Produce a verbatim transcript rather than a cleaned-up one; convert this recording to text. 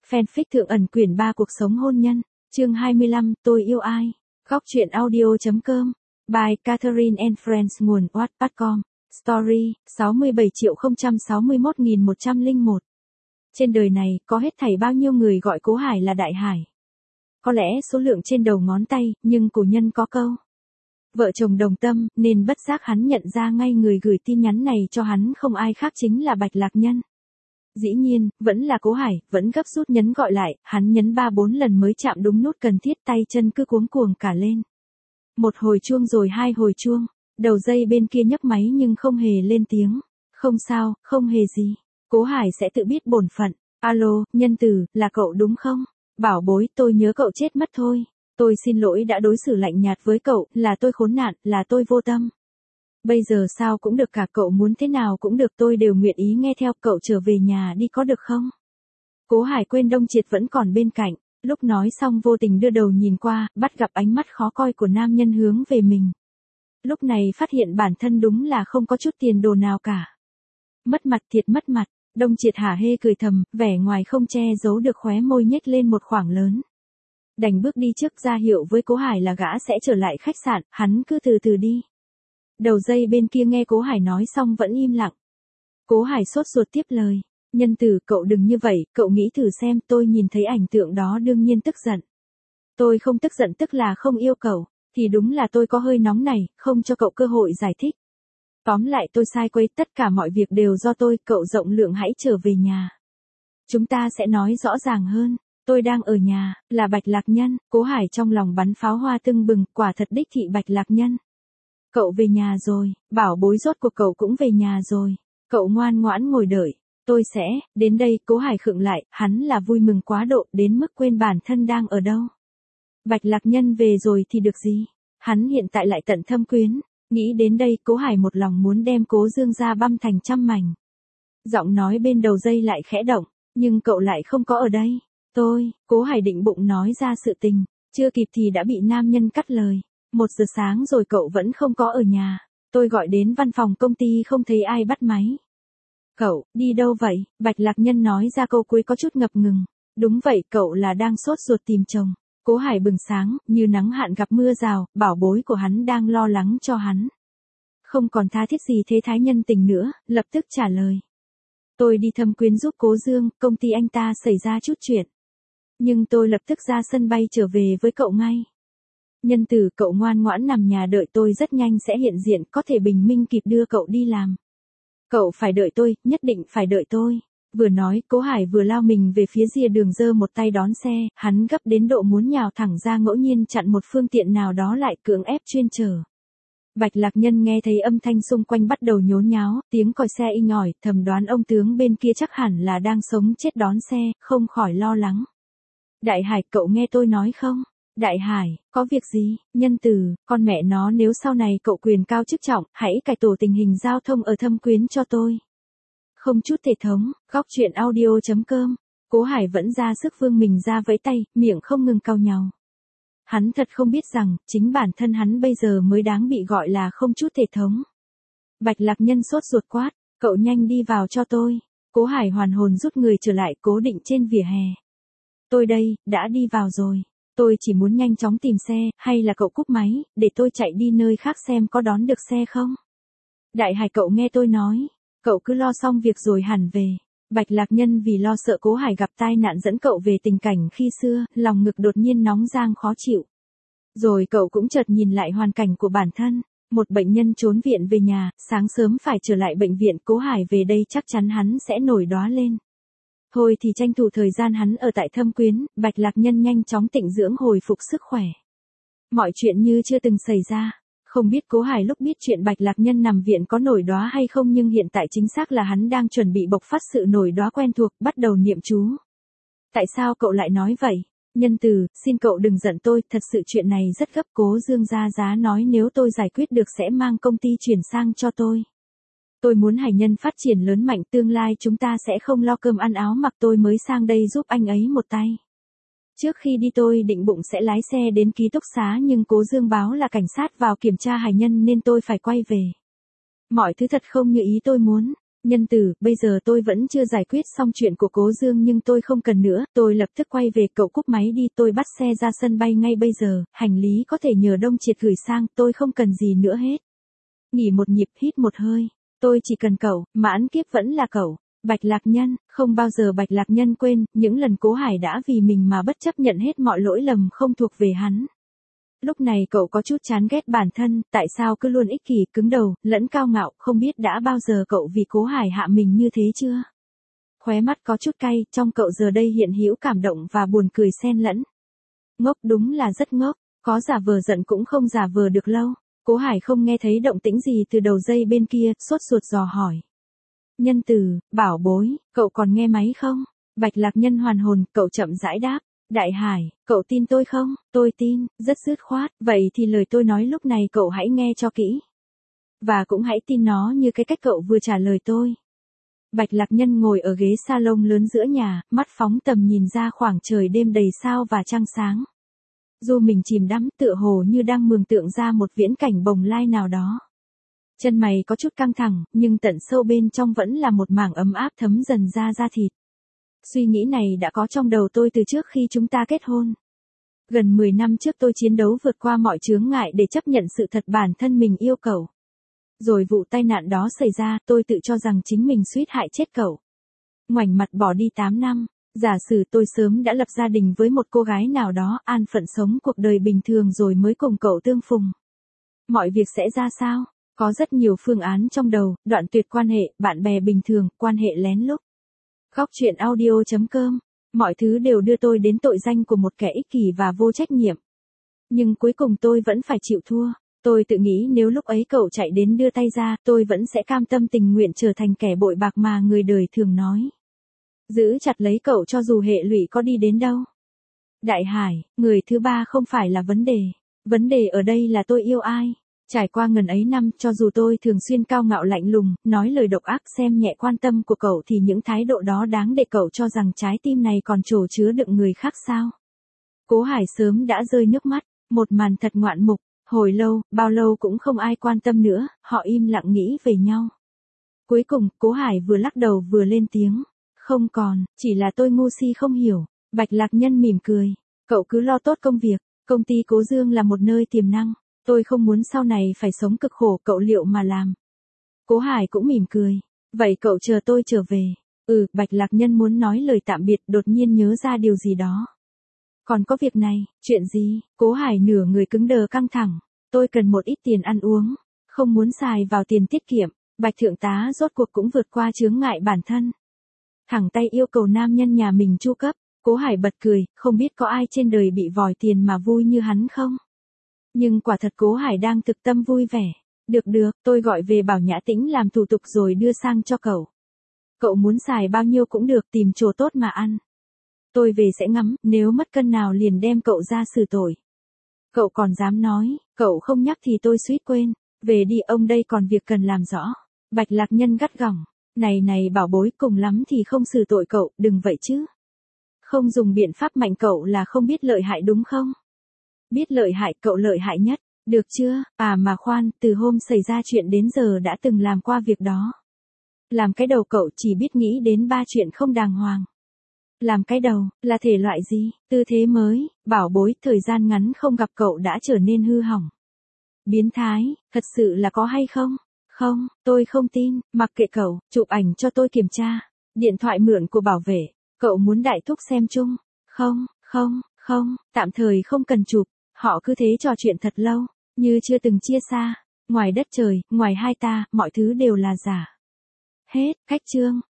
Fanfic Thượng ẩn quyển ba cuộc sống hôn nhân, chương hai mươi lăm, tôi yêu ai? Góc truyện audio.com, by Catherine and Friends, nguồn wattpad chấm com, story, sáu mươi bảy triệu không trăm sáu mươi mốt nghìn một trăm lẻ một. Trên đời này, có hết thảy bao nhiêu người gọi Cố Hải là Đại Hải? Có lẽ số lượng trên đầu ngón tay, nhưng cổ nhân có câu. Vợ chồng đồng tâm, nên bất giác hắn nhận ra ngay người gửi tin nhắn này cho hắn không ai khác chính là Bạch Lạc Nhân. Dĩ nhiên, vẫn là Cố Hải, vẫn gấp rút nhấn gọi lại, hắn nhấn ba bốn lần mới chạm đúng nút cần thiết, tay chân cứ cuống cuồng cả lên. Một hồi chuông rồi hai hồi chuông, đầu dây bên kia nhấc máy nhưng không hề lên tiếng. Không sao, không hề gì. Cố Hải sẽ tự biết bổn phận. Alo, Nhân Tử, là cậu đúng không? Bảo bối, tôi nhớ cậu chết mất thôi. Tôi xin lỗi đã đối xử lạnh nhạt với cậu, là tôi khốn nạn, là tôi vô tâm. Bây giờ sao cũng được cả, cậu muốn thế nào cũng được, tôi đều nguyện ý nghe theo, cậu trở về nhà đi có được không? Cố Hải quên Đông Triệt vẫn còn bên cạnh, lúc nói xong vô tình đưa đầu nhìn qua, bắt gặp ánh mắt khó coi của nam nhân hướng về mình. Lúc này phát hiện bản thân đúng là không có chút tiền đồ nào cả. Mất mặt thiệt mất mặt, Đông Triệt hả hê cười thầm, vẻ ngoài không che giấu được khóe môi nhếch lên một khoảng lớn. Đành bước đi trước ra hiệu với Cố Hải là gã sẽ trở lại khách sạn, hắn cứ từ từ đi. Đầu dây bên kia nghe Cố Hải nói xong vẫn im lặng. Cố Hải sốt ruột tiếp lời, Nhân Tử, cậu đừng như vậy, cậu nghĩ thử xem, tôi nhìn thấy ảnh tượng đó đương nhiên tức giận. Tôi không tức giận tức là không yêu cậu, thì đúng là tôi có hơi nóng này, không cho cậu cơ hội giải thích. Tóm lại tôi sai quấy, tất cả mọi việc đều do tôi, cậu rộng lượng hãy trở về nhà. Chúng ta sẽ nói rõ ràng hơn. Tôi đang ở nhà, là Bạch Lạc Nhân. Cố Hải trong lòng bắn pháo hoa tưng bừng, quả thật đích thị Bạch Lạc Nhân. Cậu về nhà rồi, bảo bối rốt cuộc cậu cũng về nhà rồi. Cậu ngoan ngoãn ngồi đợi, tôi sẽ, đến đây. Cố Hải khựng lại, hắn là vui mừng quá độ, đến mức quên bản thân đang ở đâu. Bạch Lạc Nhân về rồi thì được gì, hắn hiện tại lại tận thâm quyến. Nghĩ đến đây, Cố Hải một lòng muốn đem Cố Dương ra băm thành trăm mảnh. Giọng nói bên đầu dây lại khẽ động, nhưng cậu lại không có ở đây. Tôi, Cố Hải định bụng nói ra sự tình, chưa kịp thì đã bị nam nhân cắt lời. Một giờ sáng rồi cậu vẫn không có ở nhà. Tôi gọi đến văn phòng công ty không thấy ai bắt máy. Cậu, đi đâu vậy? Bạch Lạc Nhân nói ra câu cuối có chút ngập ngừng. Đúng vậy, cậu là đang sốt ruột tìm chồng. Cố Hải bừng sáng, như nắng hạn gặp mưa rào, bảo bối của hắn đang lo lắng cho hắn. Không còn tha thiết gì thế thái nhân tình nữa, lập tức trả lời. Tôi đi thâm quyến giúp Cố Dương, công ty anh ta xảy ra chút chuyện. Nhưng tôi lập tức ra sân bay trở về với cậu ngay. Nhân Tử, cậu ngoan ngoãn nằm nhà đợi tôi, rất nhanh sẽ hiện diện, có thể bình minh kịp đưa cậu đi làm. Cậu phải đợi tôi, nhất định phải đợi tôi. Vừa nói, Cố Hải vừa lao mình về phía rìa đường, giơ một tay đón xe, hắn gấp đến độ muốn nhào thẳng ra, ngẫu nhiên chặn một phương tiện nào đó lại cưỡng ép chuyên chở. Bạch Lạc Nhân nghe thấy âm thanh xung quanh bắt đầu nhốn nháo, tiếng còi xe inh ỏi, thầm đoán ông tướng bên kia chắc hẳn là đang sống chết đón xe, không khỏi lo lắng. Đại Hải, cậu nghe tôi nói không? Đại Hải, có việc gì? Nhân Tử, con mẹ nó, nếu sau này cậu quyền cao chức trọng, hãy cải tổ tình hình giao thông ở thâm quyến cho tôi. Không chút thể thống, góc truyện audio.com. Cố Hải vẫn ra sức vương mình ra vẫy tay, miệng không ngừng cau nhàu. Hắn thật không biết rằng, chính bản thân hắn bây giờ mới đáng bị gọi là không chút thể thống. Bạch Lạc Nhân sốt ruột quát, cậu nhanh đi vào cho tôi. Cố Hải hoàn hồn rút người trở lại, cố định trên vỉa hè. Tôi đây, đã đi vào rồi. Tôi chỉ muốn nhanh chóng tìm xe, hay là cậu cúp máy, để tôi chạy đi nơi khác xem có đón được xe không? Đại Hải, cậu nghe tôi nói, cậu cứ lo xong việc rồi hẳn về. Bạch Lạc Nhân vì lo sợ Cố Hải gặp tai nạn dẫn cậu về tình cảnh khi xưa, lòng ngực đột nhiên nóng rang khó chịu. Rồi cậu cũng chợt nhìn lại hoàn cảnh của bản thân, một bệnh nhân trốn viện về nhà, sáng sớm phải trở lại bệnh viện, Cố Hải về đây chắc chắn hắn sẽ nổi đóa lên. Thôi thì tranh thủ thời gian hắn ở tại thâm quyến, Bạch Lạc Nhân nhanh chóng tịnh dưỡng hồi phục sức khỏe. Mọi chuyện như chưa từng xảy ra. Không biết Cố Hải lúc biết chuyện Bạch Lạc Nhân nằm viện có nổi đóa hay không, nhưng hiện tại chính xác là hắn đang chuẩn bị bộc phát sự nổi đóa quen thuộc, bắt đầu niệm chú. Tại sao cậu lại nói vậy? Nhân Tử, xin cậu đừng giận tôi, thật sự chuyện này rất gấp. Cố Dương ra giá nói nếu tôi giải quyết được sẽ mang công ty chuyển sang cho tôi. Tôi muốn Hải Nhân phát triển lớn mạnh, tương lai chúng ta sẽ không lo cơm ăn áo mặc, tôi mới sang đây giúp anh ấy một tay. Trước khi đi tôi định bụng sẽ lái xe đến ký túc xá, nhưng Cố Dương báo là cảnh sát vào kiểm tra Hải Nhân nên tôi phải quay về. Mọi thứ thật không như ý tôi muốn. Nhân tử, bây giờ tôi vẫn chưa giải quyết xong chuyện của Cố Dương nhưng tôi không cần nữa, tôi lập tức quay về, cậu cúp máy đi, tôi bắt xe ra sân bay ngay bây giờ, hành lý có thể nhờ Đông Triệt gửi sang, tôi không cần gì nữa hết. Nghỉ một nhịp, hít một hơi, tôi chỉ cần cậu, mãn kiếp vẫn là cậu. Bạch Lạc Nhân, không bao giờ Bạch Lạc Nhân quên, những lần Cố Hải đã vì mình mà bất chấp nhận hết mọi lỗi lầm không thuộc về hắn. Lúc này cậu có chút chán ghét bản thân, tại sao cứ luôn ích kỷ, cứng đầu, lẫn cao ngạo, không biết đã bao giờ cậu vì Cố Hải hạ mình như thế chưa? Khóe mắt có chút cay, trong cậu giờ đây hiện hữu cảm động và buồn cười xen lẫn. Ngốc, đúng là rất ngốc, có giả vờ giận cũng không giả vờ được lâu. Cố Hải không nghe thấy động tĩnh gì từ đầu dây bên kia, sốt ruột dò hỏi. Nhân Tử, bảo bối, cậu còn nghe máy không? Bạch Lạc Nhân hoàn hồn, cậu chậm rãi đáp. Đại Hải, cậu tin tôi không? Tôi tin, rất dứt khoát, vậy thì lời tôi nói lúc này cậu hãy nghe cho kỹ. Và cũng hãy tin nó như cái cách cậu vừa trả lời tôi. Bạch Lạc Nhân ngồi ở ghế salon lớn giữa nhà, mắt phóng tầm nhìn ra khoảng trời đêm đầy sao và trăng sáng. Dù mình chìm đắm tựa hồ như đang mường tượng ra một viễn cảnh bồng lai nào đó. Chân mày có chút căng thẳng, nhưng tận sâu bên trong vẫn là một mảng ấm áp thấm dần ra da thịt. Suy nghĩ này đã có trong đầu tôi từ trước khi chúng ta kết hôn. Gần mười năm trước tôi chiến đấu vượt qua mọi chướng ngại để chấp nhận sự thật bản thân mình yêu cậu. Rồi vụ tai nạn đó xảy ra, tôi tự cho rằng chính mình suýt hại chết cậu. Ngoảnh mặt bỏ đi tám năm, giả sử tôi sớm đã lập gia đình với một cô gái nào đó, an phận sống cuộc đời bình thường rồi mới cùng cậu tương phùng. Mọi việc sẽ ra sao? Có rất nhiều phương án trong đầu, đoạn tuyệt quan hệ, bạn bè bình thường, quan hệ lén lút. Góc truyện audio chấm com, mọi thứ đều đưa tôi đến tội danh của một kẻ ích kỷ và vô trách nhiệm. Nhưng cuối cùng tôi vẫn phải chịu thua. Tôi tự nghĩ nếu lúc ấy cậu chạy đến đưa tay ra, tôi vẫn sẽ cam tâm tình nguyện trở thành kẻ bội bạc mà người đời thường nói. Giữ chặt lấy cậu cho dù hệ lụy có đi đến đâu. Đại Hải, người thứ ba không phải là vấn đề. Vấn đề ở đây là tôi yêu ai. Trải qua ngần ấy năm, cho dù tôi thường xuyên cao ngạo lạnh lùng, nói lời độc ác, xem nhẹ quan tâm của cậu thì những thái độ đó đáng để cậu cho rằng trái tim này còn trổ chứa đựng người khác sao. Cố Hải sớm đã rơi nước mắt, một màn thật ngoạn mục, hồi lâu, bao lâu cũng không ai quan tâm nữa, họ im lặng nghĩ về nhau. Cuối cùng, Cố Hải vừa lắc đầu vừa lên tiếng, không còn, chỉ là tôi ngu si không hiểu. Bạch Lạc Nhân mỉm cười, cậu cứ lo tốt công việc, công ty Cố Dương là một nơi tiềm năng. Tôi không muốn sau này phải sống cực khổ, cậu liệu mà làm. Cố Hải cũng mỉm cười. Vậy cậu chờ tôi trở về. Ừ, Bạch Lạc Nhân muốn nói lời tạm biệt, đột nhiên nhớ ra điều gì đó. Còn có việc này, chuyện gì? Cố Hải nửa người cứng đờ căng thẳng. Tôi cần một ít tiền ăn uống, không muốn xài vào tiền tiết kiệm. Bạch Thượng tá rốt cuộc cũng vượt qua chướng ngại bản thân. Thẳng tay yêu cầu nam nhân nhà mình chu cấp. Cố Hải bật cười, không biết có ai trên đời bị vòi tiền mà vui như hắn không? Nhưng quả thật Cố Hải đang thực tâm vui vẻ. Được được, tôi gọi về bảo Nhã Tĩnh làm thủ tục rồi đưa sang cho cậu. Cậu muốn xài bao nhiêu cũng được, tìm chỗ tốt mà ăn. Tôi về sẽ ngắm, nếu mất cân nào liền đem cậu ra xử tội. Cậu còn dám nói, cậu không nhắc thì tôi suýt quên. Về đi, ông đây còn việc cần làm rõ. Bạch Lạc Nhân gắt gỏng. Này này bảo bối, cùng lắm thì không xử tội cậu, đừng vậy chứ. Không dùng biện pháp mạnh cậu là không biết lợi hại đúng không? Biết lợi hại, cậu lợi hại nhất, được chưa? À mà khoan, từ hôm xảy ra chuyện đến giờ đã từng làm qua việc đó. Làm cái đầu cậu chỉ biết nghĩ đến ba chuyện không đàng hoàng. Làm cái đầu, là thể loại gì? Tư thế mới, bảo bối, thời gian ngắn không gặp cậu đã trở nên hư hỏng. Biến thái, thật sự là có hay không? Không, tôi không tin, mặc kệ cậu, chụp ảnh cho tôi kiểm tra. Điện thoại mượn của bảo vệ, cậu muốn đại thúc xem chung? Không, không, không, tạm thời không cần chụp. Họ cứ thế trò chuyện thật lâu, như chưa từng chia xa. Ngoài đất trời, ngoài hai ta, mọi thứ đều là giả. Hết, cách chương.